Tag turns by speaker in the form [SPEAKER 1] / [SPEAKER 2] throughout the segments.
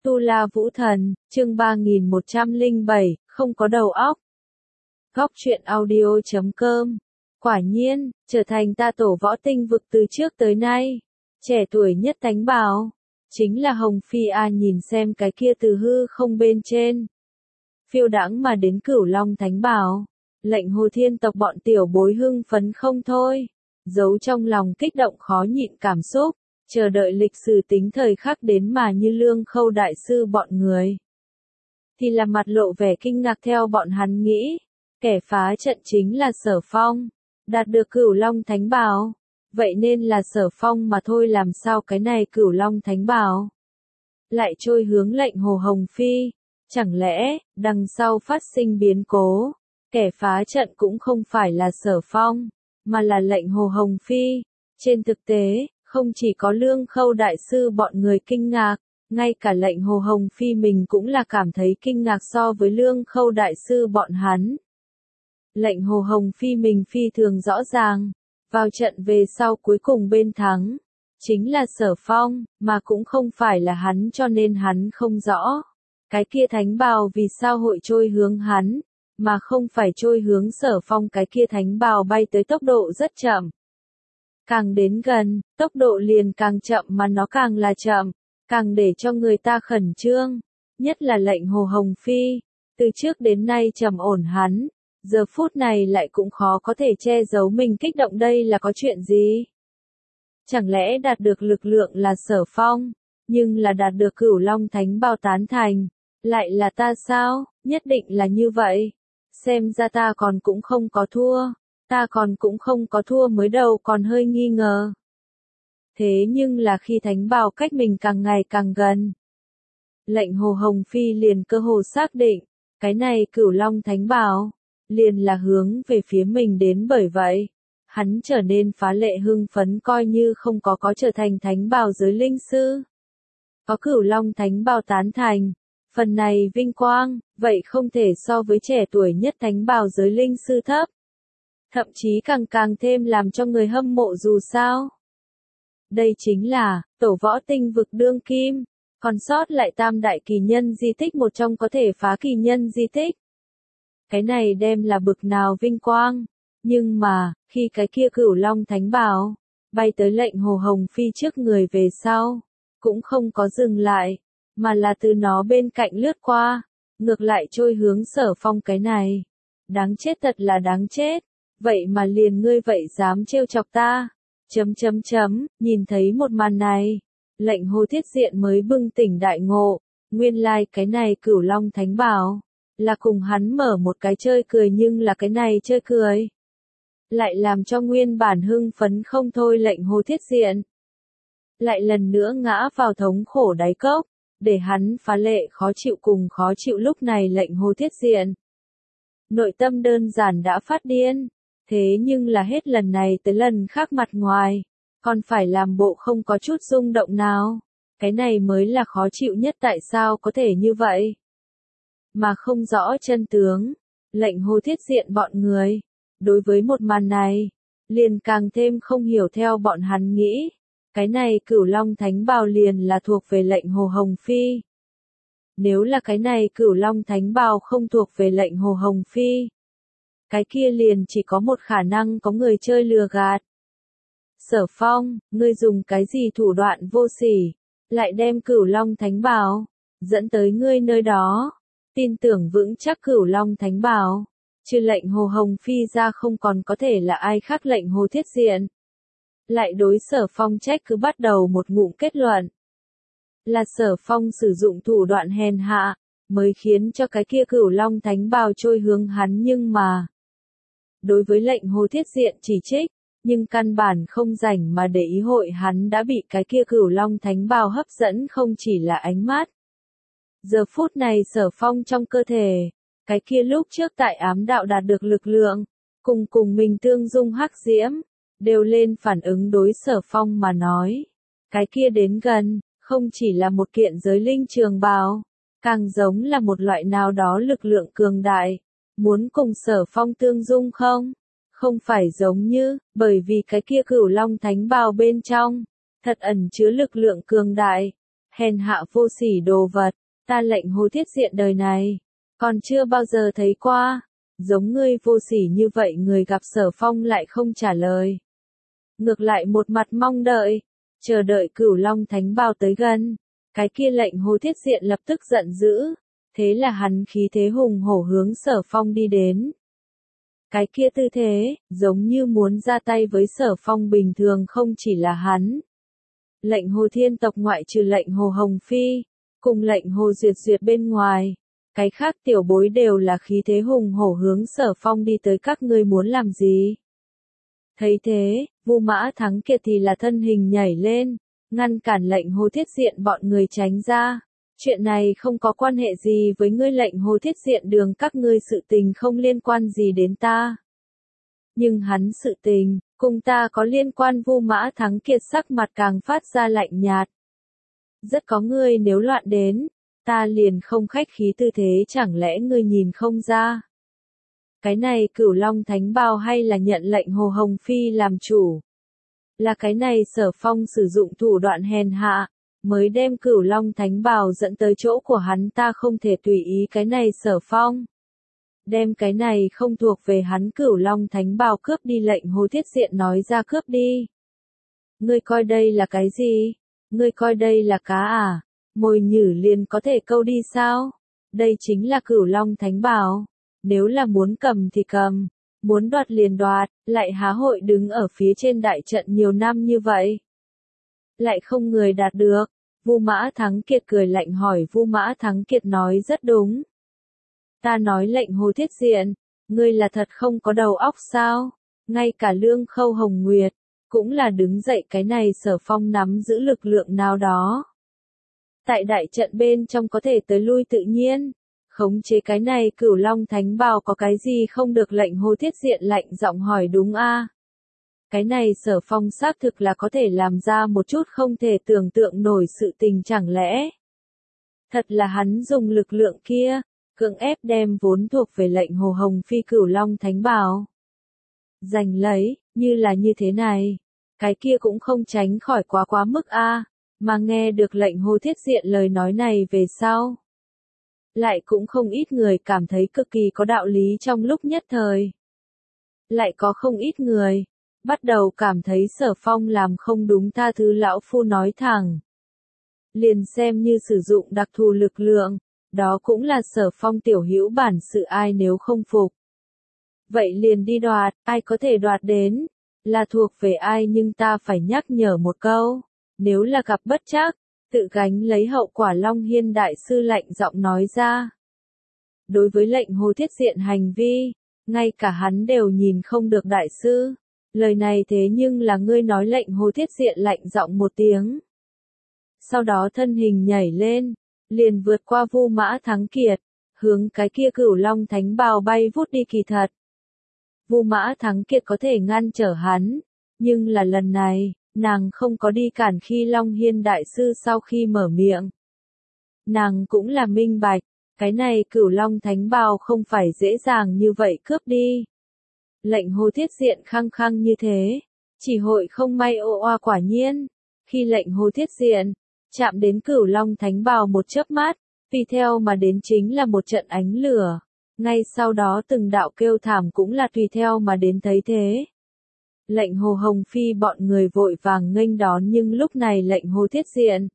[SPEAKER 1] Tu La Vũ Thần, chương 3107, không có đầu óc. Góc truyện audio.com. Quả nhiên, trở thành ta tổ võ tinh vực từ trước tới nay. Trẻ tuổi nhất thánh bảo, chính là Hồng Phi A. Nhìn xem cái kia từ hư không bên trên. Phiêu đãng mà đến Cửu Long thánh bảo. Lệnh Hồ Thiên tộc bọn tiểu bối hưng phấn không thôi. Giấu trong lòng kích động khó nhịn cảm xúc. Chờ đợi lịch sử tính thời khắc đến mà như Lương Khâu đại sư bọn người. Thì là mặt lộ vẻ kinh ngạc theo bọn hắn nghĩ. Kẻ phá trận chính là Sở Phong. Đạt được Cửu Long thánh bảo. Vậy nên là Sở Phong mà thôi, làm sao cái này Cửu Long thánh bảo lại trôi hướng lệnh Hồ Hồng Phi. Chẳng lẽ, đằng sau phát sinh biến cố. Kẻ phá trận cũng không phải là Sở Phong, mà là lệnh Hồ Hồng Phi. Trên thực tế, không chỉ có Lương Khâu đại sư bọn người kinh ngạc, ngay cả lệnh Hồ Hồng Phi mình cũng là cảm thấy kinh ngạc so với Lương Khâu đại sư bọn hắn. Lệnh Hồ Hồng Phi mình phi thường rõ ràng, vào trận về sau cuối cùng bên thắng, chính là Sở Phong, mà cũng không phải là hắn, cho nên hắn không rõ. Cái kia thánh bào vì sao hội trôi hướng hắn, mà không phải trôi hướng Sở Phong. Cái kia thánh bào bay tới tốc độ rất chậm. Càng đến gần, tốc độ liền càng chậm, mà nó càng là chậm, càng để cho người ta khẩn trương. Nhất là lệnh Hồ Hồng Phi, từ trước đến nay trầm ổn hắn, giờ phút này lại cũng khó có thể che giấu mình kích động. Đây là có chuyện gì? Chẳng lẽ đạt được lực lượng là Sở Phong, nhưng là đạt được Cửu Long thánh bào tán thành, lại là ta sao? Nhất định là như vậy. Xem ra ta còn cũng không có thua. Ta còn cũng không có thua mới đầu, còn hơi nghi ngờ. Thế nhưng là khi thánh bào cách mình càng ngày càng gần, lệnh Hồ Hồng Phi liền cơ hồ xác định, cái này Cửu Long thánh bào liền là hướng về phía mình đến. Bởi vậy, hắn trở nên phá lệ hưng phấn, coi như không có trở thành thánh bào giới linh sư. Có Cửu Long thánh bào tán thành, phần này vinh quang, vậy không thể so với trẻ tuổi nhất thánh bào giới linh sư thấp. Thậm chí càng thêm làm cho người hâm mộ. Dù sao, đây chính là tổ võ tinh vực đương kim, còn sót lại tam đại kỳ nhân di tích một trong có thể phá kỳ nhân di tích. Cái này đem là bực nào vinh quang. Nhưng mà, khi cái kia Cửu Long thánh bào bay tới lệnh Hồ Hồng Phi trước người về sau, cũng không có dừng lại, mà là từ nó bên cạnh lướt qua, ngược lại trôi hướng Sở Phong. Cái này, đáng chết, thật là đáng chết. Vậy mà liền ngươi vậy dám trêu chọc ta? Nhìn thấy một màn này, lệnh Hồ Thiết Diện mới bừng tỉnh đại ngộ, nguyên lai cái này Cửu Long thánh bảo là cùng hắn mở một cái chơi cười, nhưng là cái này chơi cười lại làm cho nguyên bản hưng phấn không thôi lệnh Hồ Thiết Diện lại lần nữa ngã vào thống khổ đáy cốc, để hắn phá lệ khó chịu cùng khó chịu. Lúc này lệnh Hồ Thiết Diện nội tâm đơn giản đã phát điên. Thế nhưng là hết lần này tới lần khác mặt ngoài, còn phải làm bộ không có chút rung động nào. Cái này mới là khó chịu nhất. Tại sao có thể như vậy? Mà không rõ chân tướng, lệnh Hồ Thiết Diện bọn người, đối với một màn này, liền càng thêm không hiểu. Theo bọn hắn nghĩ, cái này Cửu Long thánh bào liền là thuộc về lệnh Hồ Hồng Phi. Nếu là cái này Cửu Long thánh bào không thuộc về lệnh Hồ Hồng Phi, cái kia liền chỉ có một khả năng, có người chơi lừa gạt. Sở Phong, ngươi dùng cái gì thủ đoạn vô sỉ, lại đem Cửu Long thánh bào dẫn tới ngươi nơi đó? Tin tưởng vững chắc Cửu Long thánh bào trừ lệnh Hồ Hồng Phi ra không còn có thể là ai khác. Lệnh Hồ Thiết Diện lại đối Sở Phong trách cứ, bắt đầu một ngụm kết luận là Sở Phong sử dụng thủ đoạn hèn hạ mới khiến cho cái kia Cửu Long thánh bào trôi hướng hắn. Nhưng mà đối với lệnh Hồ Thiết Diện chỉ trích, nhưng căn bản không rảnh mà để ý hội. Hắn đã bị cái kia Cửu Long thánh bào hấp dẫn, không chỉ là ánh mắt. Giờ phút này Sở Phong trong cơ thể, cái kia lúc trước tại ám đạo đạt được lực lượng, cùng mình tương dung hắc diễm, đều lên phản ứng. Đối Sở Phong mà nói, cái kia đến gần, không chỉ là một kiện giới linh trường bào, càng giống là một loại nào đó lực lượng cường đại. Muốn cùng Sở Phong tương dung không? Không phải giống như, bởi vì cái kia Cửu Long thánh bào bên trong, thật ẩn chứa lực lượng cường đại. hèn hạ vô sỉ đồ vật, ta lệnh Hồ Thiết Diện đời này, còn chưa bao giờ thấy qua, giống ngươi vô sỉ như vậy người gặp Sở Phong lại không trả lời. Ngược lại một mặt mong đợi, chờ đợi Cửu Long Thánh Bào tới gần, cái kia lệnh Hồ Thiết Diện lập tức giận dữ, thế là hắn khí thế hùng hổ hướng Sở Phong đi đến. Cái kia tư thế, giống như muốn ra tay với Sở Phong bình thường không chỉ là hắn. Lệnh Hồ Thiên tộc ngoại trừ lệnh Hồ Hồng Phi, cùng lệnh Hồ Duyệt Duyệt bên ngoài, cái khác tiểu bối đều là khí thế hùng hổ hướng Sở Phong đi tới các ngươi muốn làm gì. Thấy thế, Vu Mã Thắng Kiệt thì là thân hình nhảy lên, ngăn cản lệnh Hồ Thiết Diện bọn người tránh ra. Chuyện này không có quan hệ gì với ngươi lệnh Hồ Thiết Diện đường các ngươi sự tình không liên quan gì đến ta. Nhưng hắn sự tình, cùng ta có liên quan. Vu Mã Thắng Kiệt sắc mặt càng phát ra lạnh nhạt. Rất có ngươi nếu loạn đến, ta liền không khách khí tư thế chẳng lẽ ngươi nhìn không ra. Cái này Cửu Long Thánh Bào hay là nhận lệnh Hồ Hồng Phi làm chủ. Là cái này Sở Phong sử dụng thủ đoạn hèn hạ, mới đem Cửu Long Thánh Bào dẫn tới chỗ của hắn, ta không thể tùy ý cái này Sở Phong. Đem cái này không thuộc về hắn Cửu Long Thánh Bào cướp đi. Lệnh Hồ Thiết Diện nói ra cướp đi. Ngươi coi đây là cái gì? Ngươi coi đây là cá à? Mồi nhử liền có thể câu đi sao? Đây chính là Cửu Long Thánh Bào. Nếu là muốn cầm thì cầm, muốn đoạt liền đoạt, lại há hội đứng ở phía trên đại trận nhiều năm như vậy. Lại không người đạt được. Vu Mã Thắng Kiệt cười lạnh hỏi. Vu Mã Thắng Kiệt nói rất đúng. Ta nói lệnh Hồ Thiết Diện, ngươi là thật không có đầu óc sao? Ngay cả Lương Khâu Hồng Nguyệt, cũng là đứng dậy cái này Sở Phong nắm giữ lực lượng nào đó. Tại đại trận bên trong có thể tới lui tự nhiên, khống chế cái này Cửu Long Thánh Bào có cái gì không được. Lệnh Hồ Thiết Diện lạnh giọng hỏi đúng a? Cái này Sở Phong xác thực là có thể làm ra một chút không thể tưởng tượng nổi sự tình chẳng lẽ. Thật là hắn dùng lực lượng kia, cưỡng ép đem vốn thuộc về lệnh Hồ Hồng Phi Cửu Long Thánh Bào giành lấy, như là như thế này. Cái kia cũng không tránh khỏi quá mức a, mà nghe được lệnh Hồ Thiết Diện lời nói này về sau. Lại cũng không ít người cảm thấy cực kỳ có đạo lý trong lúc nhất thời. Lại có không ít người bắt đầu cảm thấy Sở Phong làm không đúng. Tha thứ lão phu nói thẳng. Liền xem như sử dụng đặc thù lực lượng, đó cũng là Sở Phong tiểu hữu bản sự, ai nếu không phục. Vậy liền đi đoạt, ai có thể đoạt đến, là thuộc về ai, nhưng ta phải nhắc nhở một câu. Nếu là gặp bất trắc, tự gánh lấy hậu quả. Long Hiên Đại Sư lạnh giọng nói ra. Đối với lệnh Hồ Thiết Diện hành vi, ngay cả hắn đều nhìn không được. Đại sư, lời này thế nhưng là ngươi nói. Lệnh Hồ Thiết Diện lạnh giọng một tiếng. Sau đó thân hình nhảy lên, liền vượt qua Vu Mã Thắng Kiệt, hướng cái kia Cửu Long Thánh Bào bay vút đi. Kỳ thật, Vu Mã Thắng Kiệt có thể ngăn trở hắn, nhưng là lần này, nàng không có đi cản. Khi Long Hiên Đại Sư sau khi mở miệng, nàng cũng là minh bạch, cái này Cửu Long Thánh Bào không phải dễ dàng như vậy cướp đi. Lệnh Hồ Thiết Diện khăng khăng như thế, chỉ hội không may ô oa. Quả nhiên, khi lệnh Hồ Thiết Diện chạm đến Cửu Long Thánh Bào một chớp mắt, tùy theo mà đến chính là một trận ánh lửa. Ngay sau đó từng đạo kêu thảm cũng là tùy theo mà đến. Thấy thế, lệnh Hồ Hồng Phi bọn người vội vàng nghênh đón, nhưng lúc này lệnh Hồ Thiết Diện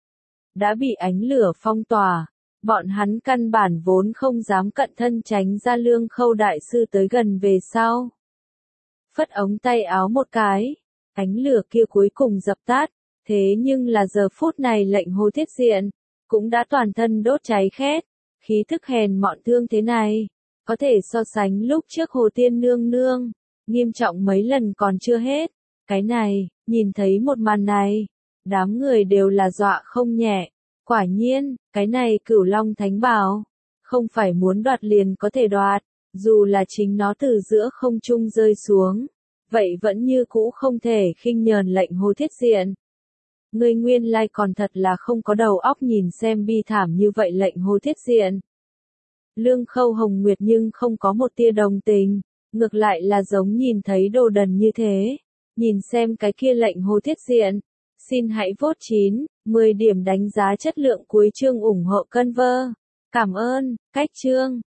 [SPEAKER 1] đã bị ánh lửa phong tỏa. Bọn hắn căn bản vốn không dám cận thân tránh ra. Lương Khâu Đại Sư tới gần về sau, phất ống tay áo một cái, ánh lửa kia cuối cùng dập tắt. Thế nhưng là giờ phút này lệnh Hồ Thiết Diện cũng đã toàn thân đốt cháy khét, khí thức hèn mọn thương thế này, có thể so sánh lúc trước Hồ Tiên Nương Nương, nghiêm trọng mấy lần còn chưa hết. Cái này, nhìn thấy một màn này, đám người đều là dọa không nhẹ. Quả nhiên, cái này Cửu Long Thánh Bào, không phải muốn đoạt liền có thể đoạt, dù là chính nó từ giữa không trung rơi xuống, vậy vẫn như cũ không thể khinh nhờn. Lệnh Hồ Thiết Diện, ngươi nguyên lai còn thật là không có đầu óc. Nhìn xem bi thảm như vậy lệnh Hồ Thiết Diện, Lương Khâu Hồng Nguyệt nhưng không có một tia đồng tình, ngược lại là giống nhìn thấy đồ đần như thế. Nhìn xem cái kia lệnh Hồ Thiết Diện, Xin hãy vote 9, 10 điểm đánh giá chất lượng cuối chương ủng hộ Conver. Cảm ơn, cách chương.